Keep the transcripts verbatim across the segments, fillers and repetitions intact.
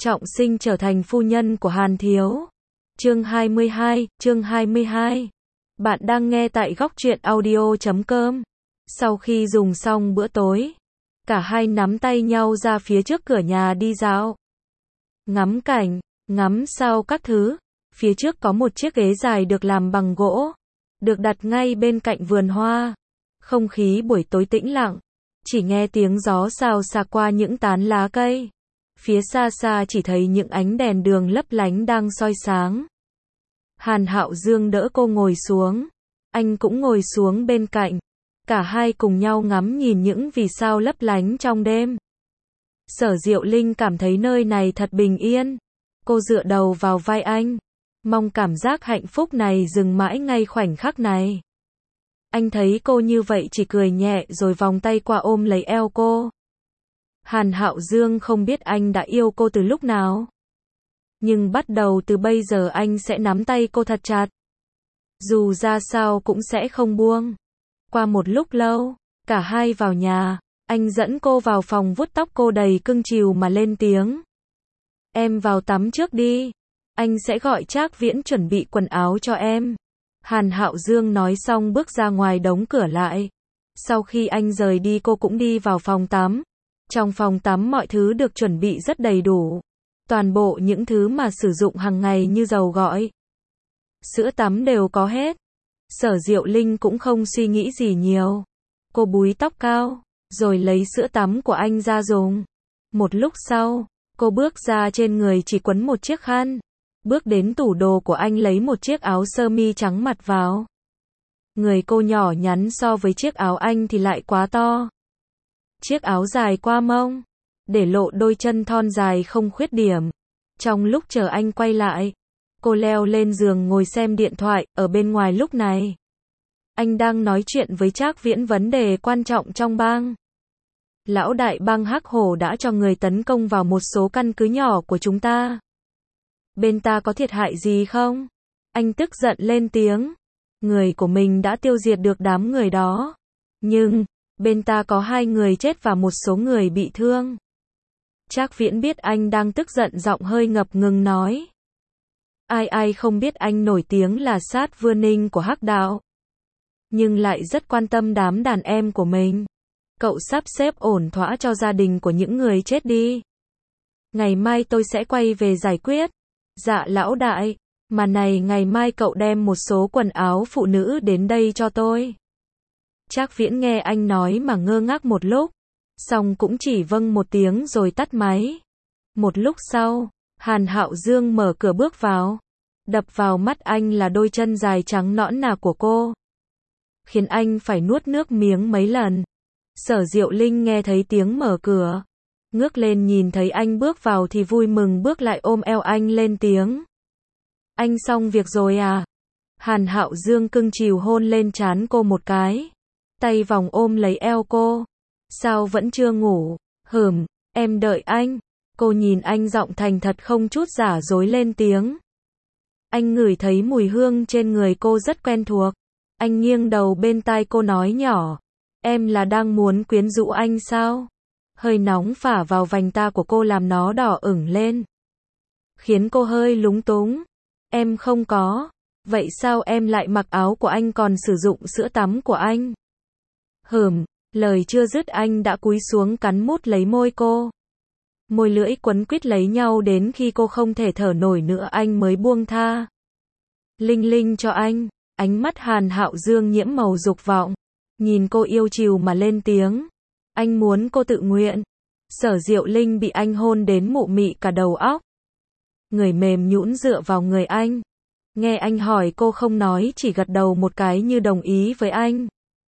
trọng sinh trở thành phu nhân của Hàn Thiếu. Chương hai mươi hai, chương hai mươi hai. Bạn đang nghe tại góc truyện audio chấm com. Sau khi dùng xong bữa tối, cả hai nắm tay nhau ra phía trước cửa nhà đi dạo. Ngắm cảnh, ngắm sao các thứ. Phía trước có một chiếc ghế dài được làm bằng gỗ, được đặt ngay bên cạnh vườn hoa. Không khí buổi tối tĩnh lặng, chỉ nghe tiếng gió xào xạc qua những tán lá cây. Phía xa xa chỉ thấy những ánh đèn đường lấp lánh đang soi sáng. Hàn Hạo Dương đỡ cô ngồi xuống, anh cũng ngồi xuống bên cạnh. Cả hai cùng nhau ngắm nhìn những vì sao lấp lánh trong đêm. Sở Diệu Linh cảm thấy nơi này thật bình yên. Cô dựa đầu vào vai anh, mong cảm giác hạnh phúc này dừng mãi ngay khoảnh khắc này. Anh thấy cô như vậy chỉ cười nhẹ rồi vòng tay qua ôm lấy eo cô. Hàn Hạo Dương không biết anh đã yêu cô từ lúc nào. Nhưng bắt đầu từ bây giờ anh sẽ nắm tay cô thật chặt. Dù ra sao cũng sẽ không buông. Qua một lúc lâu, cả hai vào nhà, anh dẫn cô vào phòng vuốt tóc cô đầy cưng chiều mà lên tiếng. Em vào tắm trước đi, anh sẽ gọi Trác Viễn chuẩn bị quần áo cho em. Hàn Hạo Dương nói xong bước ra ngoài đóng cửa lại. Sau khi anh rời đi cô cũng đi vào phòng tắm. Trong phòng tắm mọi thứ được chuẩn bị rất đầy đủ. Toàn bộ những thứ mà sử dụng hàng ngày như dầu gội, sữa tắm đều có hết. Sở Diệu Linh cũng không suy nghĩ gì nhiều. Cô búi tóc cao, rồi lấy sữa tắm của anh ra dùng. Một lúc sau, cô bước ra trên người chỉ quấn một chiếc khăn. Bước đến tủ đồ của anh lấy một chiếc áo sơ mi trắng mặc vào. Người cô nhỏ nhắn so với chiếc áo anh thì lại quá to. Chiếc áo dài qua mông, để lộ đôi chân thon dài không khuyết điểm. Trong lúc chờ anh quay lại, cô leo lên giường ngồi xem điện thoại. Ở bên ngoài lúc này, anh đang nói chuyện với Trác Viễn vấn đề quan trọng trong bang. Lão đại bang Hắc Hổ đã cho người tấn công vào một số căn cứ nhỏ của chúng ta. Bên ta có thiệt hại gì không? Anh tức giận lên tiếng. Người của mình đã tiêu diệt được đám người đó. Nhưng, bên ta có hai người chết và một số người bị thương. Trác Viễn biết anh đang tức giận, giọng hơi ngập ngừng nói. Ai ai không biết anh nổi tiếng là sát vươn ninh của Hắc đạo. Nhưng lại rất quan tâm đám đàn em của mình. Cậu sắp xếp ổn thỏa cho gia đình của những người chết đi. Ngày mai tôi sẽ quay về giải quyết. Dạ lão đại, mà này ngày mai cậu đem một số quần áo phụ nữ đến đây cho tôi. Trác Viễn nghe anh nói mà ngơ ngác một lúc, xong cũng chỉ vâng một tiếng rồi tắt máy. Một lúc sau, Hàn Hạo Dương mở cửa bước vào. Đập vào mắt anh là đôi chân dài trắng nõn nà của cô, khiến anh phải nuốt nước miếng mấy lần. Sở Diệu Linh nghe thấy tiếng mở cửa, ngước lên nhìn thấy anh bước vào thì vui mừng bước lại ôm eo anh lên tiếng. Anh xong việc rồi à? Hàn Hạo Dương cưng chiều hôn lên trán cô một cái, tay vòng ôm lấy eo cô. Sao vẫn chưa ngủ? Hừm, em đợi anh. Cô nhìn anh giọng thành thật không chút giả dối lên tiếng. Anh ngửi thấy mùi hương trên người cô rất quen thuộc. Anh nghiêng đầu bên tai cô nói nhỏ. Em là đang muốn quyến rũ anh sao? Hơi nóng phả vào vành ta của cô làm nó đỏ ửng lên, khiến cô hơi lúng túng. Em không có. Vậy sao em lại mặc áo của anh còn sử dụng sữa tắm của anh? Hừm, lời chưa dứt anh đã cúi xuống cắn mút lấy môi cô. Môi lưỡi quấn quýt lấy nhau đến khi cô không thể thở nổi nữa anh mới buông tha. Linh Linh cho anh. Ánh mắt Hàn Hạo Dương nhiễm màu dục vọng, nhìn cô yêu chiều mà lên tiếng. Anh muốn cô tự nguyện. Sở Diệu Linh bị anh hôn đến mụ mị cả đầu óc. Người mềm nhũn dựa vào người anh. Nghe anh hỏi cô không nói, chỉ gật đầu một cái như đồng ý với anh.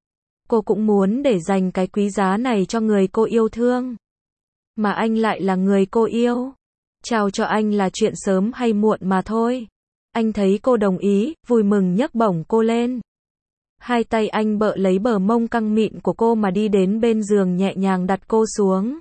Cô cũng muốn để dành cái quý giá này cho người cô yêu thương. Mà anh lại là người cô yêu. Trao cho anh là chuyện sớm hay muộn mà thôi. Anh thấy cô đồng ý, vui mừng nhấc bổng cô lên. Hai tay anh bợ lấy bờ mông căng mịn của cô mà đi đến bên giường nhẹ nhàng đặt cô xuống.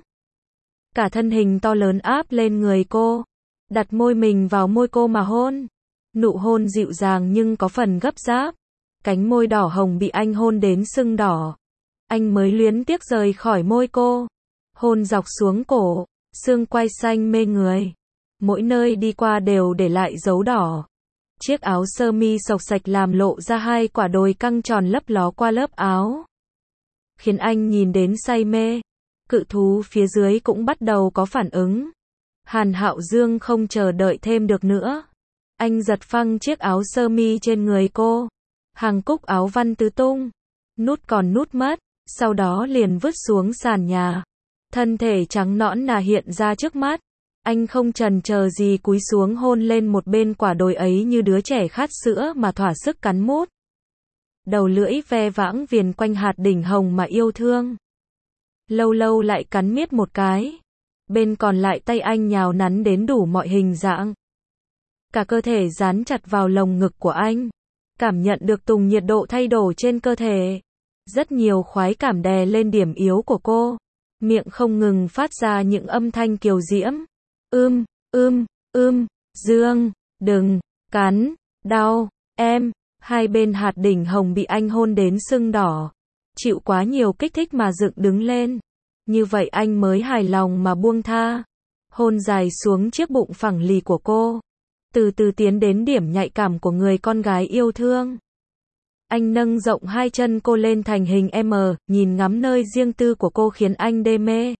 Cả thân hình to lớn áp lên người cô, đặt môi mình vào môi cô mà hôn. Nụ hôn dịu dàng nhưng có phần gấp gáp. Cánh môi đỏ hồng bị anh hôn đến sưng đỏ. Anh mới luyến tiếc rời khỏi môi cô. Hôn dọc xuống cổ, xương quai xanh mê người. mỗi nơi đi qua đều để lại dấu đỏ. Chiếc áo sơ mi xộc xạch làm lộ ra hai quả đồi căng tròn lấp ló qua lớp áo, khiến anh nhìn đến say mê. Cự thú phía dưới cũng bắt đầu có phản ứng. Hàn Hạo Dương không chờ đợi thêm được nữa. Anh giật phăng chiếc áo sơ mi trên người cô. Hàng cúc áo văn tứ tung. Nút còn nút mất, sau đó liền vứt xuống sàn nhà. Thân thể trắng nõn nà hiện ra trước mắt. Anh không chần chờ gì cúi xuống hôn lên một bên quả đồi ấy như đứa trẻ khát sữa mà thỏa sức cắn mút. Đầu lưỡi ve vãng viền quanh hạt đỉnh hồng mà yêu thương. Lâu lâu lại cắn miết một cái. Bên còn lại tay anh nhào nắn đến đủ mọi hình dạng. Cả cơ thể dán chặt vào lồng ngực của anh. Cảm nhận được từng nhiệt độ thay đổi trên cơ thể. Rất nhiều khoái cảm đè lên điểm yếu của cô. Miệng không ngừng phát ra những âm thanh kiều diễm. Ưm, ưm, ưm, Dương, đừng, cắn, đau, em. Hai bên hạt đỉnh hồng bị anh hôn đến sưng đỏ. Chịu quá nhiều kích thích mà dựng đứng lên. Như vậy anh mới hài lòng mà buông tha. Hôn dài xuống chiếc bụng phẳng lì của cô. Từ từ tiến đến điểm nhạy cảm của người con gái yêu thương. Anh nâng rộng hai chân cô lên thành hình M, nhìn ngắm nơi riêng tư của cô khiến anh đê mê.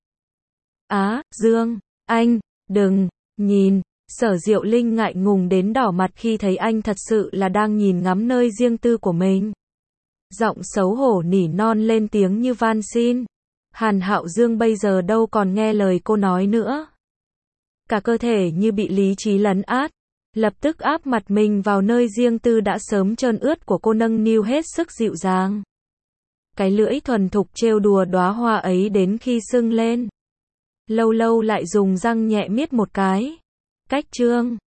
Á, Dương, anh, đừng, nhìn. Sở Diệu Linh ngại ngùng đến đỏ mặt khi thấy anh thật sự là đang nhìn ngắm nơi riêng tư của mình. Giọng xấu hổ nỉ non lên tiếng như van xin. Hàn Hạo Dương bây giờ đâu còn nghe lời cô nói nữa. Cả cơ thể như bị lý trí lấn át. Lập tức áp mặt mình vào nơi riêng tư đã sớm trơn ướt của cô, nâng niu hết sức dịu dàng. Cái lưỡi thuần thục trêu đùa đóa hoa ấy đến khi sưng lên. Lâu lâu lại dùng răng nhẹ miết một cái. Cách chương